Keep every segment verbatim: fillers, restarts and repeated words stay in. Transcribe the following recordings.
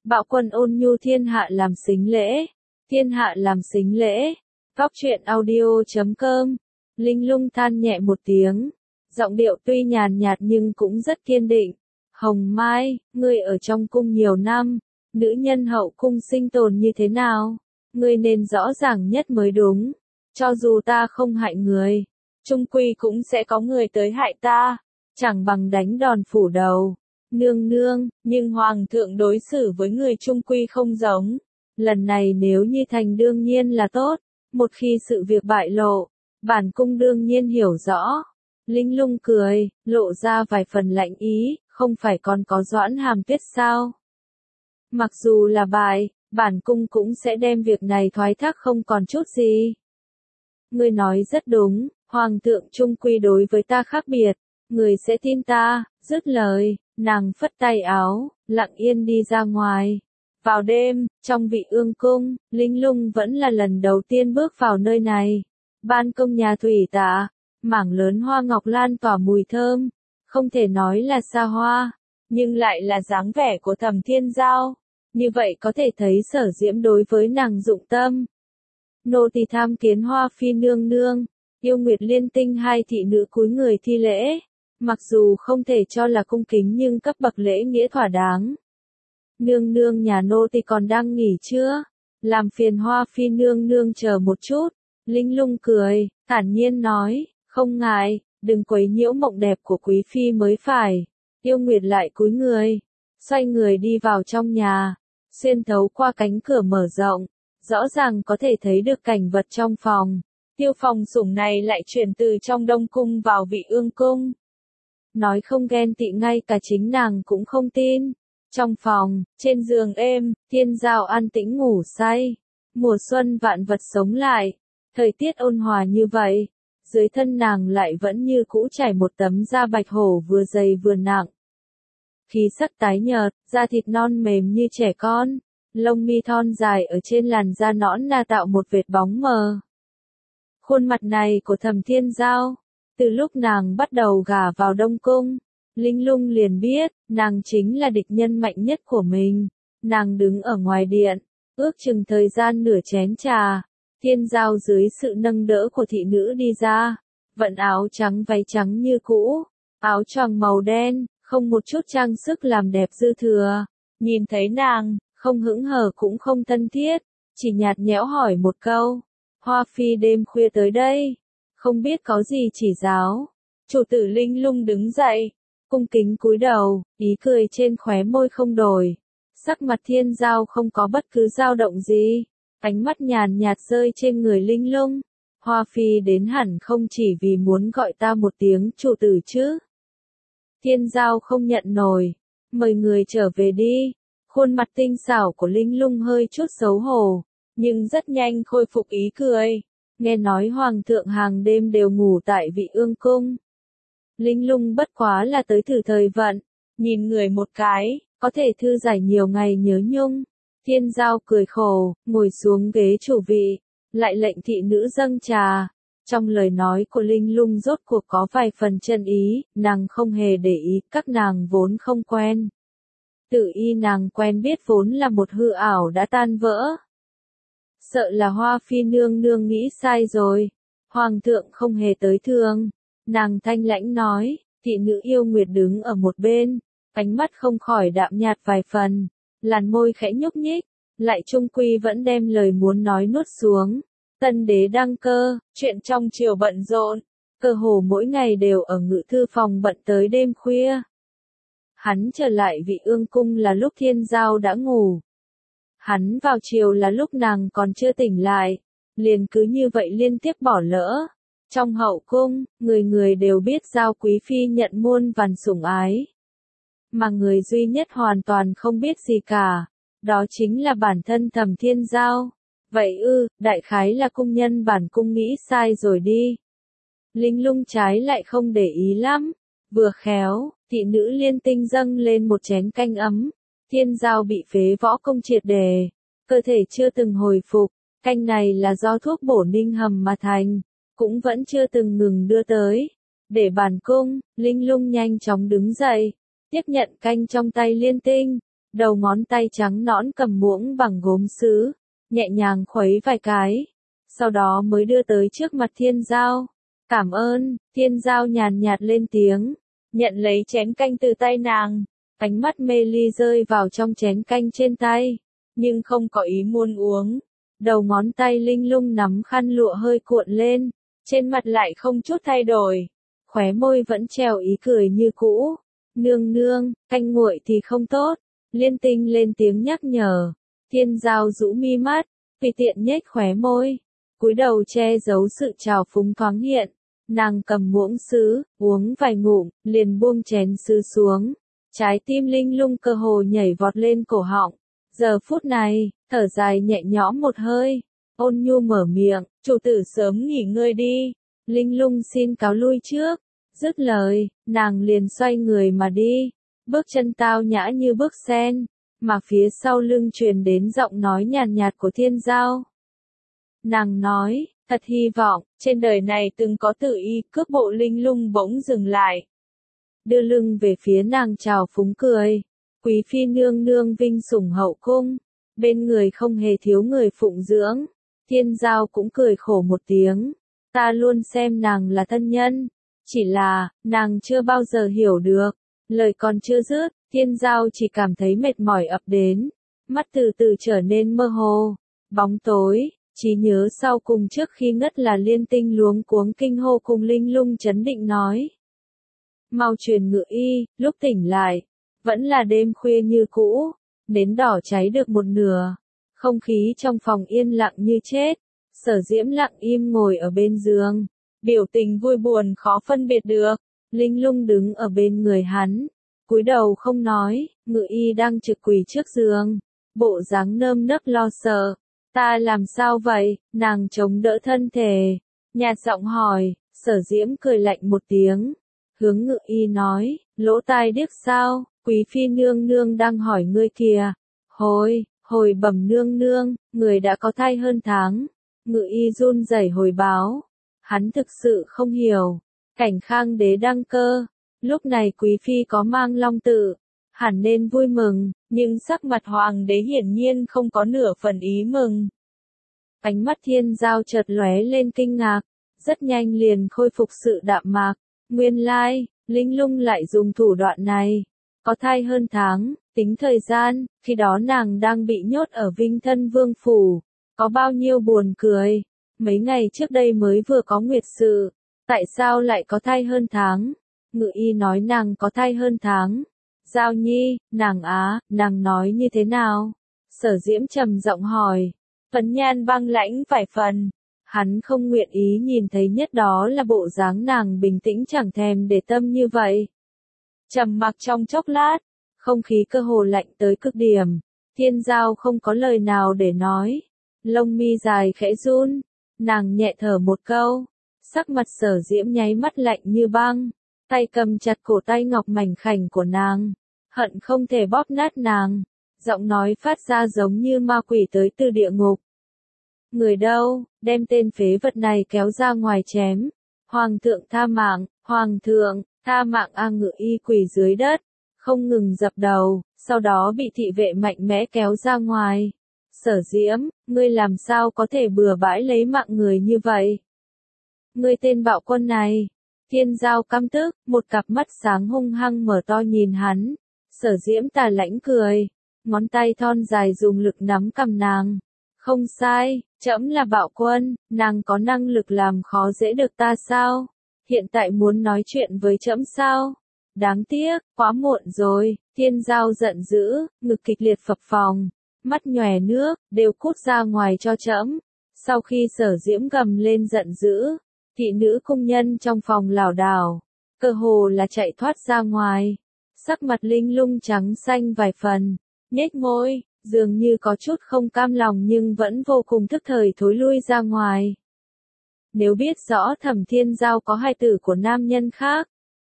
Bạo quân ôn nhu thiên hạ làm sính lễ, thiên hạ làm sính lễ. Góc truyện audio chấm com. Linh Lung than nhẹ một tiếng, giọng điệu tuy nhàn nhạt nhưng cũng rất kiên định. Hồng Mai, ngươi ở trong cung nhiều năm, nữ nhân hậu cung sinh tồn như thế nào? Ngươi nên rõ ràng nhất mới đúng. Cho dù ta không hại người, chung quy cũng sẽ có người tới hại ta, chẳng bằng đánh đòn phủ đầu. Nương nương, nhưng hoàng thượng đối xử với người chung quy không giống. Lần này nếu như thành đương nhiên là tốt, một khi sự việc bại lộ, bản cung đương nhiên hiểu rõ. Linh Lung cười, lộ ra vài phần lạnh ý, không phải còn có Doãn Hàm Tuyết sao? Mặc dù là bại, bản cung cũng sẽ đem việc này thoái thác không còn chút gì. Ngươi nói rất đúng, hoàng thượng chung quy đối với ta khác biệt, người sẽ tin ta. Dứt lời, nàng phất tay áo, lặng yên đi ra ngoài. Vào đêm, trong Vị Ương cung, Linh Lung vẫn là lần đầu tiên bước vào nơi này. Ban công nhà thủy tạ, mảng lớn hoa ngọc lan tỏa mùi thơm, không thể nói là xa hoa, nhưng lại là dáng vẻ của Thẩm Thiên Giao. Như vậy có thể thấy Sở Diễm đối với nàng dụng tâm. Nô tỳ tham kiến Hoa phi nương nương. Yêu Nguyệt Liên Tinh hai thị nữ cúi người thi lễ, mặc dù không thể cho là cung kính nhưng cấp bậc lễ nghĩa thỏa đáng. Nương nương nhà nô tỳ còn đang nghỉ chưa? Làm phiền Hoa phi nương nương chờ một chút. Linh Lung cười, thản nhiên nói, không ngại, đừng quấy nhiễu mộng đẹp của quý phi mới phải. Yêu Nguyệt lại cúi người, xoay người đi vào trong nhà, xuyên thấu qua cánh cửa mở rộng, rõ ràng có thể thấy được cảnh vật trong phòng. Tiêu phòng sủng này lại chuyển từ trong Đông cung vào Vị Ương cung. Nói không ghen tị ngay cả chính nàng cũng không tin. Trong phòng, trên giường êm, Thiên Giao an tĩnh ngủ say. Mùa xuân vạn vật sống lại, thời tiết ôn hòa như vậy, dưới thân nàng lại vẫn như cũ trải một tấm da bạch hổ vừa dày vừa nặng. Khí sắc tái nhợt, da thịt non mềm như trẻ con, lông mi thon dài ở trên làn da nõn nà tạo một vệt bóng mờ. Khuôn mặt này của Thẩm Thiên Giao, từ lúc nàng bắt đầu gả vào Đông cung, Linh Lung liền biết, nàng chính là địch nhân mạnh nhất của mình. Nàng đứng ở ngoài điện, ước chừng thời gian nửa chén trà, Thiên Giao dưới sự nâng đỡ của thị nữ đi ra, vận áo trắng váy trắng như cũ, áo choàng màu đen, không một chút trang sức làm đẹp dư thừa. Nhìn thấy nàng, không hững hờ cũng không thân thiết, chỉ nhạt nhẽo hỏi một câu. Hoa phi đêm khuya tới đây, không biết có gì chỉ giáo. Chủ tử Linh Lung đứng dậy, cung kính cúi đầu, ý cười trên khóe môi không đổi. Sắc mặt Thiên Giao không có bất cứ dao động gì, ánh mắt nhàn nhạt rơi trên người Linh Lung. Hoa phi đến hẳn không chỉ vì muốn gọi ta một tiếng chủ tử chứ. Thiên Giao không nhận nổi, mời người trở về đi. Khuôn mặt tinh xảo của Linh Lung hơi chút xấu hổ, nhưng rất nhanh khôi phục ý cười. Nghe nói hoàng thượng hàng đêm đều ngủ tại Vị Ương cung. Linh Lung bất quá là tới thử thời vận, nhìn người một cái, có thể thư giải nhiều ngày nhớ nhung. Thiên Giao cười khổ, ngồi xuống ghế chủ vị, lại lệnh thị nữ dâng trà. Trong lời nói của Linh Lung rốt cuộc có vài phần chân ý, nàng không hề để ý, các nàng vốn không quen. Tự y nàng quen biết vốn là một hư ảo đã tan vỡ. Sợ là Hoa phi nương nương nghĩ sai rồi. Hoàng thượng không hề tới thường. Nàng thanh lãnh nói, thị nữ Yêu Nguyệt đứng ở một bên, ánh mắt không khỏi đạm nhạt vài phần, làn môi khẽ nhúc nhích, lại chung quy vẫn đem lời muốn nói nuốt xuống. Tân đế đăng cơ, chuyện trong triều bận rộn, cơ hồ mỗi ngày đều ở ngự thư phòng bận tới đêm khuya. Hắn trở lại Vị Ương cung là lúc Thiên Giao đã ngủ. Hắn vào chiều là lúc nàng còn chưa tỉnh lại, liền cứ như vậy liên tiếp bỏ lỡ. Trong hậu cung, người người đều biết Giao quý phi nhận muôn vàn sủng ái. Mà người duy nhất hoàn toàn không biết gì cả, đó chính là bản thân Thẩm Thiên Giao. Vậy ư, đại khái là cung nhân bản cung nghĩ sai rồi đi. Linh Lung trái lại không để ý lắm, vừa khéo, thị nữ Liên Tinh dâng lên một chén canh ấm. Thiên Giao bị phế võ công triệt đề, cơ thể chưa từng hồi phục, canh này là do thuốc bổ ninh hầm mà thành, cũng vẫn chưa từng ngừng đưa tới. Để bản cung, Linh Lung nhanh chóng đứng dậy, tiếp nhận canh trong tay Liên Tinh, đầu ngón tay trắng nõn cầm muỗng bằng gốm sứ, nhẹ nhàng khuấy vài cái, sau đó mới đưa tới trước mặt Thiên Giao. Cảm ơn, Thiên Giao nhàn nhạt lên tiếng, nhận lấy chén canh từ tay nàng, ánh mắt mê ly rơi vào trong chén canh trên tay, nhưng không có ý muốn uống. Đầu ngón tay linh lung nắm khăn lụa hơi cuộn lên, trên mặt lại không chút thay đổi, khóe môi vẫn treo ý cười như cũ. Nương nương, canh nguội thì không tốt. Liên Tinh lên tiếng nhắc nhở. Thiên Giao rũ mi mắt, tùy tiện nhếch khóe môi, cúi đầu che giấu sự trào phúng thoáng hiện. Nàng cầm muỗng sứ, uống vài ngụm, liền buông chén sứ xuống. Trái tim linh lung cơ hồ nhảy vọt lên cổ họng. Giờ phút này, thở dài nhẹ nhõm một hơi, ôn nhu mở miệng, chủ tử sớm nghỉ ngơi đi. Linh lung xin cáo lui trước. Dứt lời, nàng liền xoay người mà đi. Bước chân tao nhã như bước sen, mà phía sau lưng truyền đến giọng nói nhàn nhạt của Thiên Giao. Nàng nói, thật hy vọng, trên đời này từng có tự y cướp bộ. Linh lung bỗng dừng lại, đưa lưng về phía nàng trào phúng cười. Quý phi nương nương vinh sủng hậu cung, bên người không hề thiếu người phụng dưỡng. Thiên Giao cũng cười khổ một tiếng, ta luôn xem nàng là thân nhân, chỉ là, nàng chưa bao giờ hiểu được. Lời còn chưa dứt, Thiên Giao chỉ cảm thấy mệt mỏi ập đến, mắt từ từ trở nên mơ hồ, bóng tối, trí nhớ sau cùng trước khi ngất là Liên Tinh luống cuống kinh hô cùng linh lung chấn định nói. Mau truyền ngự y, lúc tỉnh lại, vẫn là đêm khuya như cũ, nến đỏ cháy được một nửa, không khí trong phòng yên lặng như chết, Sở Diễm lặng im ngồi ở bên giường, biểu tình vui buồn khó phân biệt được. Linh lung đứng ở bên người hắn, cúi đầu không nói. Ngự y đang trực quỳ trước giường, bộ dáng nơm nớp lo sợ. Ta làm sao vậy? Nàng chống đỡ thân thể, nhạt giọng hỏi. Sở Diễm cười lạnh một tiếng, hướng ngự y nói, lỗ tai điếc sao? Quý phi nương nương đang hỏi ngươi kìa. Hồi, hồi bẩm nương nương, người đã có thai hơn tháng. Ngự y run rẩy hồi báo, hắn thực sự không hiểu. Cảnh Khang đế đăng cơ, lúc này quý phi có mang long tự, hẳn nên vui mừng, nhưng sắc mặt hoàng đế hiển nhiên không có nửa phần ý mừng. Ánh mắt Thiên Giao chợt lóe lên kinh ngạc, rất nhanh liền khôi phục sự đạm mạc. Nguyên lai, linh lung lại dùng thủ đoạn này, có thai hơn tháng, tính thời gian, khi đó nàng đang bị nhốt ở Vinh Thân Vương phủ, có bao nhiêu buồn cười, mấy ngày trước đây mới vừa có nguyệt sự. Tại sao lại có thai hơn tháng? Ngự y nói nàng có thai hơn tháng. Giao Nhi, nàng á, nàng nói như thế nào? Sở Diễm trầm giọng hỏi. Phấn Nhan băng lãnh vài phần. Hắn không nguyện ý nhìn thấy nhất đó là bộ dáng nàng bình tĩnh chẳng thèm để tâm như vậy. Trầm mặc trong chốc lát, không khí cơ hồ lạnh tới cực điểm. Thiên Giao không có lời nào để nói. Lông mi dài khẽ run, nàng nhẹ thở một câu. Sắc mặt Sở Diễm nháy mắt lạnh như băng, tay cầm chặt cổ tay ngọc mảnh khảnh của nàng, hận không thể bóp nát nàng, giọng nói phát ra giống như ma quỷ tới từ địa ngục. Người đâu, đem tên phế vật này kéo ra ngoài chém. Hoàng thượng tha mạng, hoàng thượng, tha mạng. A ngự y quỳ dưới đất, không ngừng dập đầu, sau đó bị thị vệ mạnh mẽ kéo ra ngoài. Sở Diễm, ngươi làm sao có thể bừa bãi lấy mạng người như vậy? Ngươi tên bạo quân này. Thiên Giao căm tức, một cặp mắt sáng hung hăng mở to nhìn hắn. Sở Diễm tà lãnh cười, ngón tay thon dài dùng lực nắm cầm nàng. Không sai, trẫm là bạo quân, nàng có năng lực làm khó dễ được ta sao? Hiện tại muốn nói chuyện với trẫm sao? Đáng tiếc, quá muộn rồi. Thiên Giao giận dữ, ngực kịch liệt phập phồng, mắt nhòe nước, đều cút ra ngoài cho trẫm. Sau khi Sở Diễm gầm lên giận dữ, thị nữ cung nhân trong phòng lảo đảo, cơ hồ là chạy thoát ra ngoài. Sắc mặt linh lung trắng xanh vài phần, nhếch môi, dường như có chút không cam lòng nhưng vẫn vô cùng thức thời thối lui ra ngoài. Nếu biết rõ Thẩm Thiên Giao có hai tử của nam nhân khác,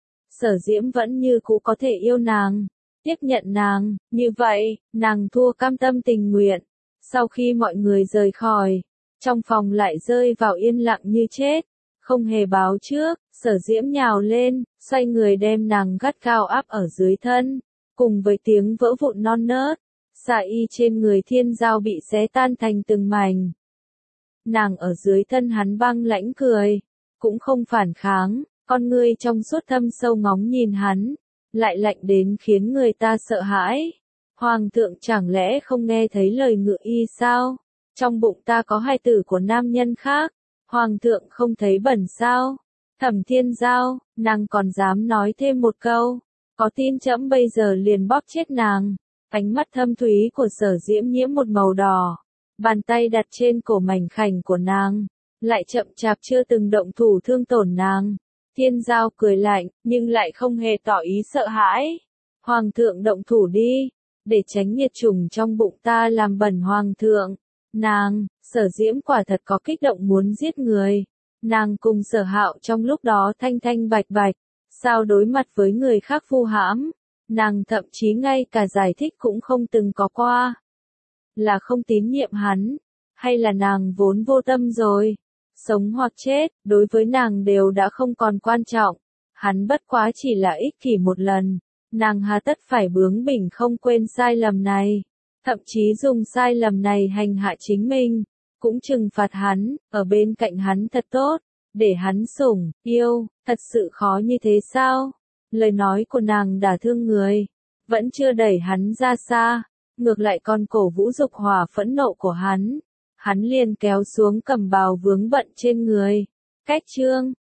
Sở Diễm vẫn như cũ có thể yêu nàng, tiếp nhận nàng, như vậy, nàng thua cam tâm tình nguyện. Sau khi mọi người rời khỏi, trong phòng lại rơi vào yên lặng như chết. Không hề báo trước, Sở Diễm nhào lên, xoay người đem nàng gắt gao áp ở dưới thân, cùng với tiếng vỡ vụn non nớt, xa y trên người Thiên Giao bị xé tan thành từng mảnh. Nàng ở dưới thân hắn băng lãnh cười, cũng không phản kháng, con ngươi trong suốt thâm sâu ngóng nhìn hắn, lại lạnh đến khiến người ta sợ hãi. Hoàng thượng chẳng lẽ không nghe thấy lời ngự y sao? Trong bụng ta có hai tử của nam nhân khác, Hoàng thượng không thấy bẩn sao? Thẩm Thiên Giao, nàng còn dám nói thêm một câu, có tin trẫm bây giờ liền bóp chết nàng. Ánh mắt thâm thúy của Sở Diễm nhiễm một màu đỏ, bàn tay đặt trên cổ mảnh khảnh của nàng, lại chậm chạp chưa từng động thủ thương tổn nàng. Thiên Giao cười lạnh, nhưng lại không hề tỏ ý sợ hãi. Hoàng thượng động thủ đi, để tránh nhiệt trùng trong bụng ta làm bẩn Hoàng thượng. Nàng, Sở Diễm quả thật có kích động muốn giết người. Nàng cùng Sở Hạo trong lúc đó thanh thanh bạch bạch, sao đối mặt với người khác vu hãm. Nàng thậm chí ngay cả giải thích cũng không từng có qua. Là không tín nhiệm hắn, hay là nàng vốn vô tâm rồi. Sống hoặc chết, đối với nàng đều đã không còn quan trọng. Hắn bất quá chỉ là ích kỷ một lần. Nàng hà tất phải bướng bỉnh không quên sai lầm này. Thậm chí dùng sai lầm này hành hạ chính mình. Cũng trừng phạt hắn, ở bên cạnh hắn thật tốt. Để hắn sủng, yêu, thật sự khó như thế sao? Lời nói của nàng đả thương người. Vẫn chưa đẩy hắn ra xa. Ngược lại còn cổ vũ dục hỏa phẫn nộ của hắn. Hắn liền kéo xuống cẩm bào vướng bận trên người. Cách chương